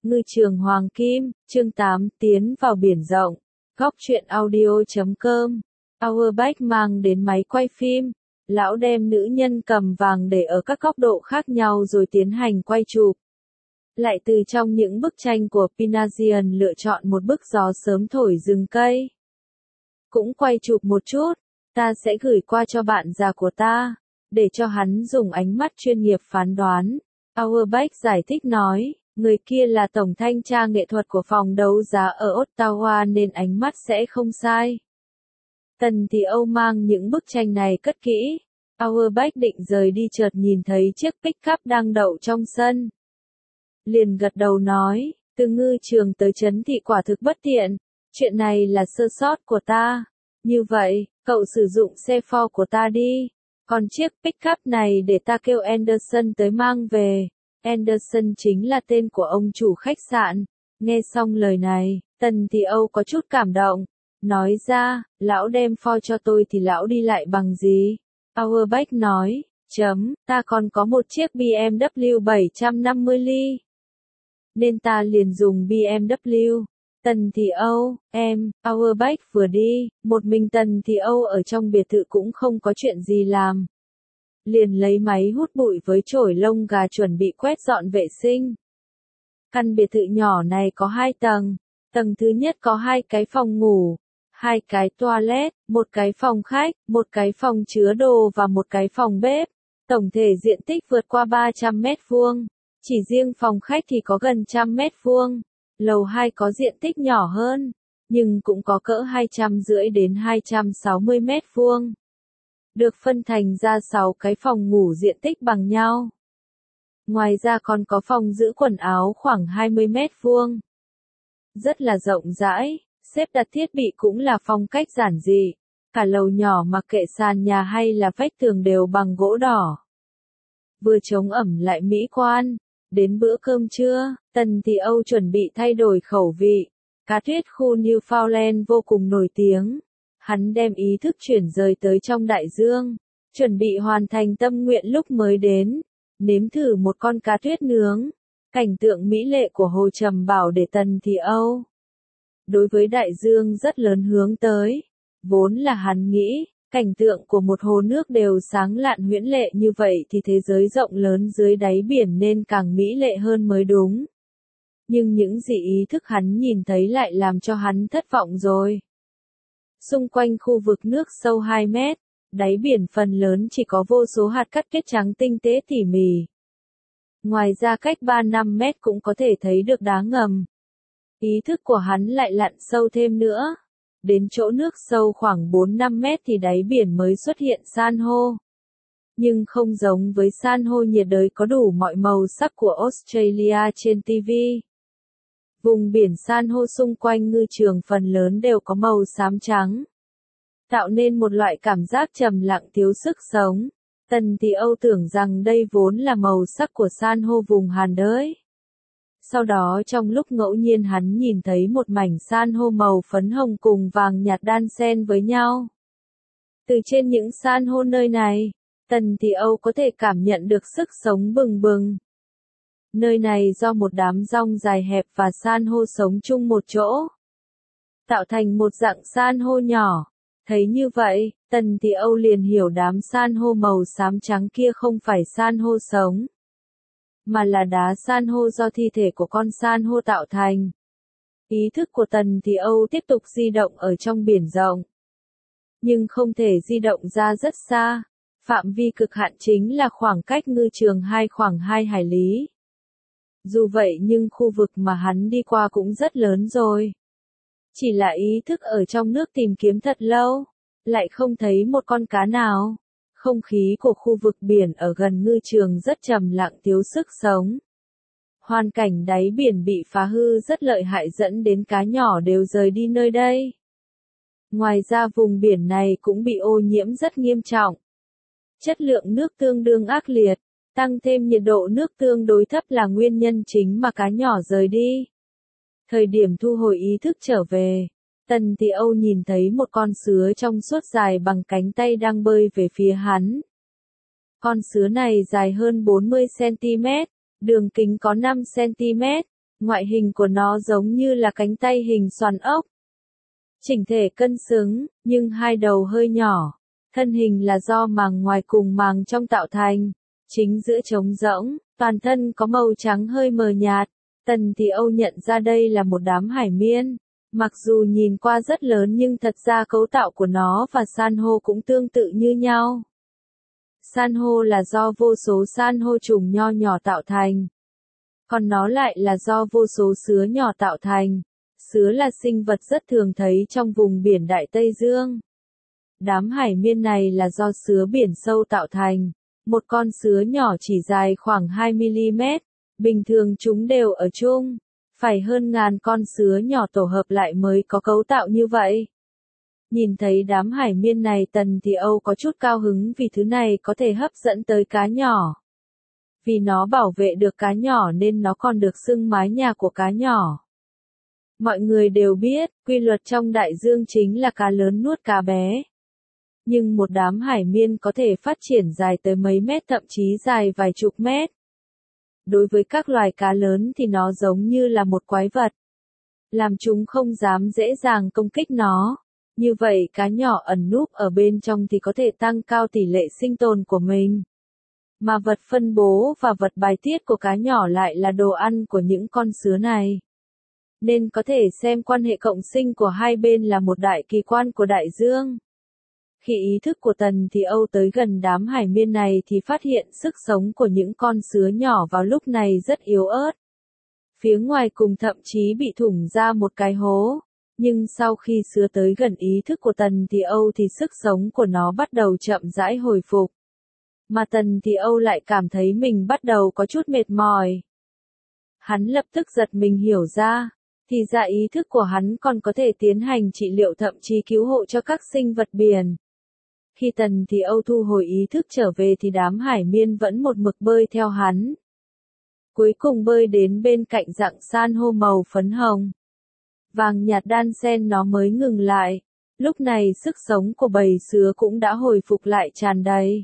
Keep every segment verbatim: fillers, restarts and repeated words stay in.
Ngư trường Hoàng Kim, chương tám, tiến vào biển rộng. Góc truyện audio chấm com. Auerbach mang đến máy quay phim. Lão đem nữ nhân cầm vàng để ở các góc độ khác nhau rồi tiến hành quay chụp. Lại từ trong những bức tranh của Pinasian lựa chọn một bức gió sớm thổi rừng cây. Cũng quay chụp một chút, ta sẽ gửi qua cho bạn già của ta, để cho hắn dùng ánh mắt chuyên nghiệp phán đoán. Auerbach giải thích nói, người kia là tổng thanh tra nghệ thuật của phòng đấu giá ở Ottawa nên ánh mắt sẽ không sai. Tần thì Âu mang những bức tranh này cất kỹ. Auerbach định rời đi chợt nhìn thấy chiếc pick-up đang đậu trong sân. Liền gật đầu nói, từ ngư trường tới trấn thị quả thực bất tiện, chuyện này là sơ sót của ta. Như vậy, cậu sử dụng xe Ford của ta đi, còn chiếc pick-up này để ta kêu Anderson tới mang về. Anderson chính là tên của ông chủ khách sạn. Nghe xong lời này, Tần thì Âu có chút cảm động. Nói ra, lão đem Ford cho tôi thì lão đi lại bằng gì? Auerbach nói, chấm, ta còn có một chiếc bê em vê bảy trăm năm mươi ly. Nên ta liền dùng bê em vê. Tần thì Âu, em, Auerbach vừa đi, một mình Tần thì Âu ở trong biệt thự cũng không có chuyện gì làm. Liền lấy máy hút bụi với chổi lông gà chuẩn bị quét dọn vệ sinh. Căn biệt thự nhỏ này có hai tầng. Tầng thứ nhất có hai cái phòng ngủ, hai cái toilet, một cái phòng khách, một cái phòng chứa đồ và một cái phòng bếp. Tổng thể diện tích vượt qua ba trăm mét vuông. Chỉ riêng phòng khách thì có gần một trăm mét vuông. Lầu hai có diện tích nhỏ hơn, nhưng cũng có cỡ hai trăm rưỡi đến hai trăm sáu mươi mét vuông. Được phân thành ra sáu cái phòng ngủ diện tích bằng nhau. Ngoài ra còn có phòng giữ quần áo khoảng hai mươi mét vuông. Rất là rộng rãi, xếp đặt thiết bị cũng là phong cách giản dị. Cả lầu nhỏ mặc kệ sàn nhà hay là vách tường đều bằng gỗ đỏ. Vừa chống ẩm lại mỹ quan. Đến bữa cơm trưa, Tần thì Âu chuẩn bị thay đổi khẩu vị. Cá tuyết khu Newfoundland vô cùng nổi tiếng. Hắn đem ý thức chuyển rời tới trong đại dương, chuẩn bị hoàn thành tâm nguyện lúc mới đến, nếm thử một con cá tuyết nướng. Cảnh tượng mỹ lệ của hồ trầm bảo để Tần thì Âu đối với đại dương rất lớn hướng tới. Vốn là hắn nghĩ, cảnh tượng của một hồ nước đều sáng lạn huyễn lệ như vậy thì thế giới rộng lớn dưới đáy biển nên càng mỹ lệ hơn mới đúng. Nhưng những gì ý thức hắn nhìn thấy lại làm cho hắn thất vọng rồi. Xung quanh khu vực nước sâu hai mét, đáy biển phần lớn chỉ có vô số hạt cát kết trắng tinh tế tỉ mỉ. Ngoài ra cách ba đến năm mét cũng có thể thấy được đá ngầm. Ý thức của hắn lại lặn sâu thêm nữa. Đến chỗ nước sâu khoảng bốn đến năm mét thì đáy biển mới xuất hiện san hô. Nhưng không giống với san hô nhiệt đới có đủ mọi màu sắc của Australia trên ti vi. Vùng biển san hô xung quanh ngư trường phần lớn đều có màu xám trắng, tạo nên một loại cảm giác trầm lặng thiếu sức sống. Tần thì Âu tưởng rằng đây vốn là màu sắc của san hô vùng Hàn đới. Sau đó trong lúc ngẫu nhiên hắn nhìn thấy một mảnh san hô màu phấn hồng cùng vàng nhạt đan xen với nhau. Từ trên những san hô nơi này, Tần thì Âu có thể cảm nhận được sức sống bừng bừng. Nơi này do một đám rong dài hẹp và san hô sống chung một chỗ, tạo thành một dạng san hô nhỏ. Thấy như vậy, Tần thì Âu liền hiểu đám san hô màu xám trắng kia không phải san hô sống, mà là đá san hô do thi thể của con san hô tạo thành. Ý thức của Tần thì Âu tiếp tục di động ở trong biển rộng, nhưng không thể di động ra rất xa. Phạm vi cực hạn chính là khoảng cách ngư trường hai khoảng hai hải lý. Dù vậy nhưng khu vực mà hắn đi qua cũng rất lớn rồi. Chỉ là ý thức ở trong nước tìm kiếm thật lâu, lại không thấy một con cá nào. Không khí của khu vực biển ở gần ngư trường rất trầm lặng thiếu sức sống. Hoàn cảnh đáy biển bị phá hư rất lợi hại dẫn đến cá nhỏ đều rời đi nơi đây. Ngoài ra vùng biển này cũng bị ô nhiễm rất nghiêm trọng. Chất lượng nước tương đương ác liệt, tăng thêm nhiệt độ nước tương đối thấp là nguyên nhân chính mà cá nhỏ rời đi. Thời điểm thu hồi ý thức trở về, Tần thì Âu nhìn thấy một con sứa trong suốt dài bằng cánh tay đang bơi về phía hắn. Con sứa này dài hơn bốn mươi xăng ti mét, đường kính có năm xăng ti mét, Ngoại hình của nó giống như là cánh tay hình xoắn ốc. Chỉnh thể cân xứng, nhưng hai đầu hơi nhỏ. Thân hình là do màng ngoài cùng màng trong tạo thành. Chính giữa trống rỗng, toàn thân có màu trắng hơi mờ nhạt. Tần Thì Âu nhận ra đây là một đám hải miên. Mặc dù nhìn qua rất lớn nhưng thật ra cấu tạo của nó và san hô cũng tương tự như nhau. San hô là do vô số san hô trùng nho nhỏ tạo thành. Còn nó lại là do vô số sứa nhỏ tạo thành. Sứa là sinh vật rất thường thấy trong vùng biển Đại Tây Dương. Đám hải miên này là do sứa biển sâu tạo thành. Một con sứa nhỏ chỉ dài khoảng hai mi-li-mét. Bình thường chúng đều ở chung. Phải hơn ngàn con sứa nhỏ tổ hợp lại mới có cấu tạo như vậy. Nhìn thấy đám hải miên này Tần Thì Âu có chút cao hứng vì thứ này có thể hấp dẫn tới cá nhỏ. Vì nó bảo vệ được cá nhỏ nên nó còn được xưng mái nhà của cá nhỏ. Mọi người đều biết, quy luật trong đại dương chính là cá lớn nuốt cá bé. Nhưng một đám hải miên có thể phát triển dài tới mấy mét thậm chí dài vài chục mét. Đối với các loài cá lớn thì nó giống như là một quái vật. Làm chúng không dám dễ dàng công kích nó. Như vậy cá nhỏ ẩn núp ở bên trong thì có thể tăng cao tỷ lệ sinh tồn của mình. Mà vật phân bố và vật bài tiết của cá nhỏ lại là đồ ăn của những con sứa này. Nên có thể xem quan hệ cộng sinh của hai bên là một đại kỳ quan của đại dương. Khi ý thức của Tần Thì Âu tới gần đám hải miên này thì phát hiện sức sống của những con sứa nhỏ vào lúc này rất yếu ớt. Phía ngoài cùng thậm chí bị thủng ra một cái hố. Nhưng sau khi sứa tới gần ý thức của Tần Thì Âu thì sức sống của nó bắt đầu chậm rãi hồi phục. Mà Tần Thì Âu lại cảm thấy mình bắt đầu có chút mệt mỏi. Hắn lập tức giật mình hiểu ra, thì ra ý thức của hắn còn có thể tiến hành trị liệu thậm chí cứu hộ cho các sinh vật biển. Khi Tần Thì Âu thu hồi ý thức trở về thì đám hải miên vẫn một mực bơi theo hắn. Cuối cùng bơi đến bên cạnh rặng san hô màu phấn hồng. Vàng nhạt đan xen nó mới ngừng lại. Lúc này sức sống của bầy sứa cũng đã hồi phục lại tràn đầy.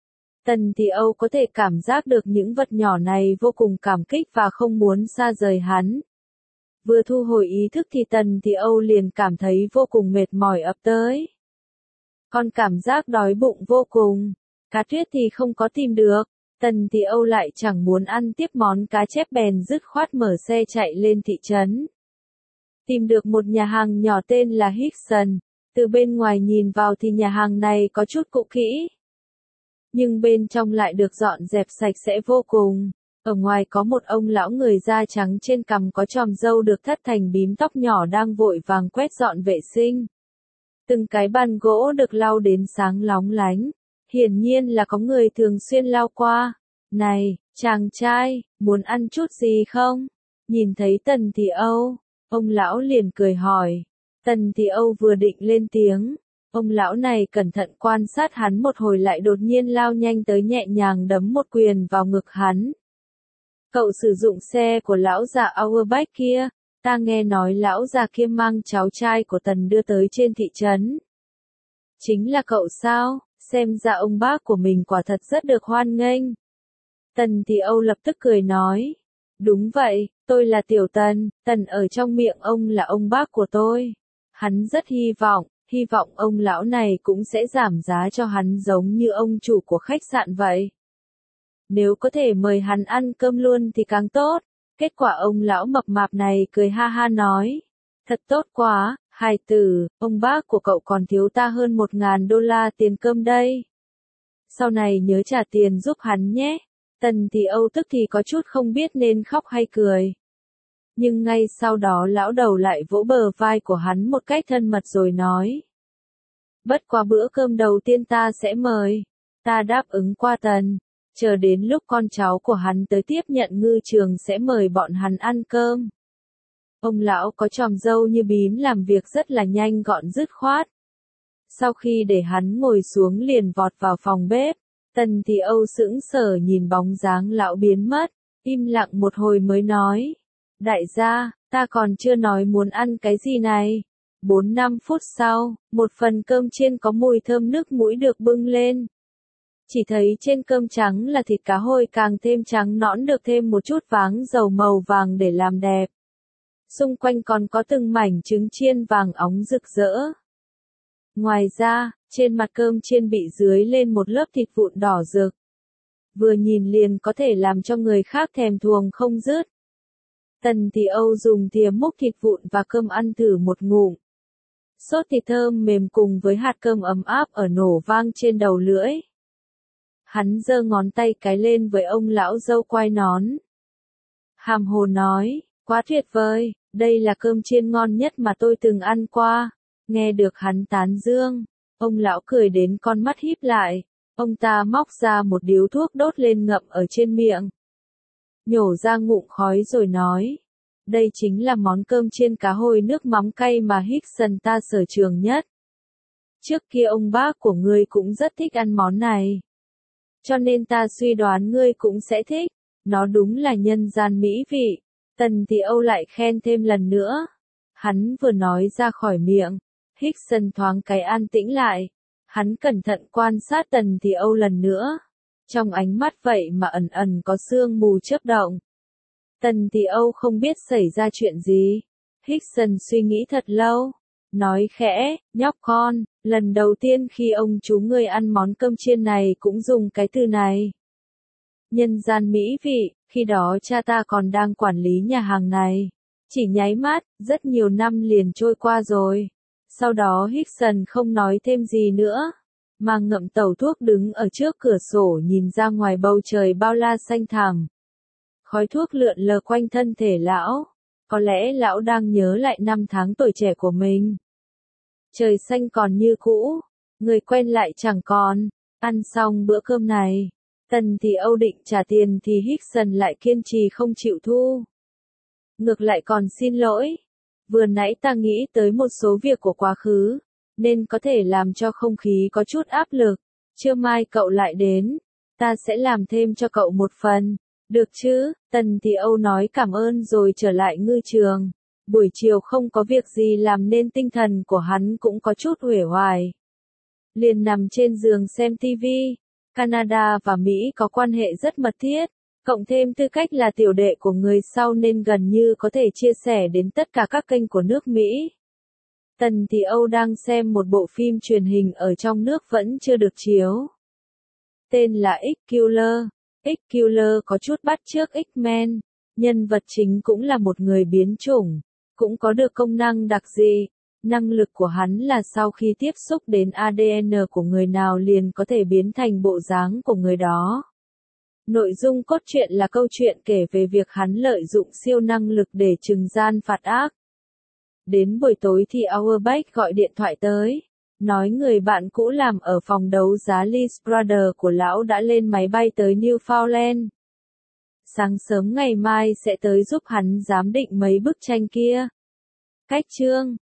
Tần Thì Âu có thể cảm giác được những vật nhỏ này vô cùng cảm kích và không muốn xa rời hắn. Vừa thu hồi ý thức thì Tần Thì Âu liền cảm thấy vô cùng mệt mỏi ập tới. Còn cảm giác đói bụng vô cùng. Cá tuyết thì không có tìm được. Tần Thì Âu lại chẳng muốn ăn tiếp món cá chép bèn dứt khoát mở xe chạy lên thị trấn. Tìm được một nhà hàng nhỏ tên là Hickson. Từ bên ngoài nhìn vào thì nhà hàng này có chút cũ kỹ. Nhưng bên trong lại được dọn dẹp sạch sẽ vô cùng. Ở ngoài có một ông lão người da trắng trên cằm có chòm râu được thắt thành bím tóc nhỏ đang vội vàng quét dọn vệ sinh. Từng cái bàn gỗ được lau đến sáng lóng lánh. Hiển nhiên là có người thường xuyên lau qua. Này, chàng trai, muốn ăn chút gì không? Nhìn thấy Tần Thì Âu, ông lão liền cười hỏi. Tần Thì Âu vừa định lên tiếng. Ông lão này cẩn thận quan sát hắn một hồi lại đột nhiên lao nhanh tới nhẹ nhàng đấm một quyền vào ngực hắn. Cậu sử dụng xe của lão già Auerbach kia, ta nghe nói lão già kia mang cháu trai của Tần đưa tới trên thị trấn. Chính là cậu sao, xem ra ông bác của mình quả thật rất được hoan nghênh. Tần Thì Âu lập tức cười nói. Đúng vậy, tôi là Tiểu Tần, Tần ở trong miệng ông là ông bác của tôi. Hắn rất hy vọng, hy vọng ông lão này cũng sẽ giảm giá cho hắn giống như ông chủ của khách sạn vậy. Nếu có thể mời hắn ăn cơm luôn thì càng tốt. Kết quả ông lão mập mạp này cười ha ha nói. Thật tốt quá, hài tử, ông bác của cậu còn thiếu ta hơn một ngàn đô la tiền cơm đây. Sau này nhớ trả tiền giúp hắn nhé. Tần Thì Âu tức thì có chút không biết nên khóc hay cười. Nhưng ngay sau đó lão đầu lại vỗ bờ vai của hắn một cách thân mật rồi nói. Bất quá bữa cơm đầu tiên ta sẽ mời. Ta đáp ứng qua Tần. Chờ đến lúc con cháu của hắn tới tiếp nhận ngư trường sẽ mời bọn hắn ăn cơm. Ông lão có chòm râu như bím làm việc rất là nhanh gọn dứt khoát. Sau khi để hắn ngồi xuống liền vọt vào phòng bếp. Tần Thì Âu sững sờ nhìn bóng dáng lão biến mất, im lặng một hồi mới nói. Đại gia, ta còn chưa nói muốn ăn cái gì này. Bốn năm phút sau, một phần cơm chiên có mùi thơm nước mũi được bưng lên. Chỉ thấy trên cơm trắng là thịt cá hôi càng thêm trắng nõn được thêm một chút váng dầu màu vàng để làm đẹp. Xung quanh còn có từng mảnh trứng chiên vàng óng rực rỡ. Ngoài ra, trên mặt cơm chiên bị dưới lên một lớp thịt vụn đỏ rực. Vừa nhìn liền có thể làm cho người khác thèm thuồng không dứt. Tần Thị Âu dùng thìa múc thịt vụn và cơm ăn thử một ngụm. Sốt thịt thơm mềm cùng với hạt cơm ấm áp ở nổ vang trên đầu lưỡi. Hắn giơ ngón tay cái lên với ông lão dâu quai nón. Hàm hồ nói, quá tuyệt vời, đây là cơm chiên ngon nhất mà tôi từng ăn qua. Nghe được hắn tán dương, ông lão cười đến con mắt híp lại. Ông ta móc ra một điếu thuốc đốt lên ngậm ở trên miệng. Nhổ ra ngụm khói rồi nói. Đây chính là món cơm chiên cá hồi nước mắm cay mà Hickson ta sở trường nhất. Trước kia ông bác của ngươi cũng rất thích ăn món này. Cho nên ta suy đoán ngươi cũng sẽ thích. Nó đúng là nhân gian mỹ vị. Tần Thị Âu lại khen thêm lần nữa. Hắn vừa nói ra khỏi miệng. Hickson thoáng cái an tĩnh lại. Hắn cẩn thận quan sát Tần Thị Âu lần nữa. Trong ánh mắt vậy mà ẩn ẩn có sương mù chớp động. Tần Thị Âu không biết xảy ra chuyện gì. Hickson suy nghĩ thật lâu. Nói khẽ, nhóc con, lần đầu tiên khi ông chú ngươi ăn món cơm chiên này cũng dùng cái từ này. Nhân gian mỹ vị, khi đó cha ta còn đang quản lý nhà hàng này. Chỉ nháy mắt, rất nhiều năm liền trôi qua rồi. Sau đó Hickson không nói thêm gì nữa, mà ngậm tẩu thuốc đứng ở trước cửa sổ nhìn ra ngoài bầu trời bao la xanh thẳm. Khói thuốc lượn lờ quanh thân thể lão, có lẽ lão đang nhớ lại năm tháng tuổi trẻ của mình. Trời xanh còn như cũ, người quen lại chẳng còn. Ăn xong bữa cơm này, Tần Thị Âu định trả tiền thì Hickson lại kiên trì không chịu thu. Ngược lại còn xin lỗi. Vừa nãy ta nghĩ tới một số việc của quá khứ, nên có thể làm cho không khí có chút áp lực. Trưa mai cậu lại đến, ta sẽ làm thêm cho cậu một phần. Được chứ? Tần Thị Âu nói cảm ơn rồi trở lại ngư trường. Buổi chiều không có việc gì làm nên tinh thần của hắn cũng có chút uể oải. Liền nằm trên giường xem ti vi. Canada và Mỹ có quan hệ rất mật thiết. Cộng thêm tư cách là tiểu đệ của người sau nên gần như có thể chia sẻ đến tất cả các kênh của nước Mỹ. Tần Thị Âu đang xem một bộ phim truyền hình ở trong nước vẫn chưa được chiếu. Tên là X-Killer. X-Killer có chút bắt chước X-Men. Nhân vật chính cũng là một người biến chủng. Cũng có được công năng đặc dị. Năng lực của hắn là sau khi tiếp xúc đến a đê en của người nào liền có thể biến thành bộ dáng của người đó. Nội dung cốt truyện là câu chuyện kể về việc hắn lợi dụng siêu năng lực để trừng gian phạt ác. Đến buổi tối thì Auerbach gọi điện thoại tới, nói người bạn cũ làm ở phòng đấu giá Lee Brothers của lão đã lên máy bay tới Newfoundland. Sáng sớm ngày mai sẽ tới giúp hắn giám định mấy bức tranh kia. Cách chương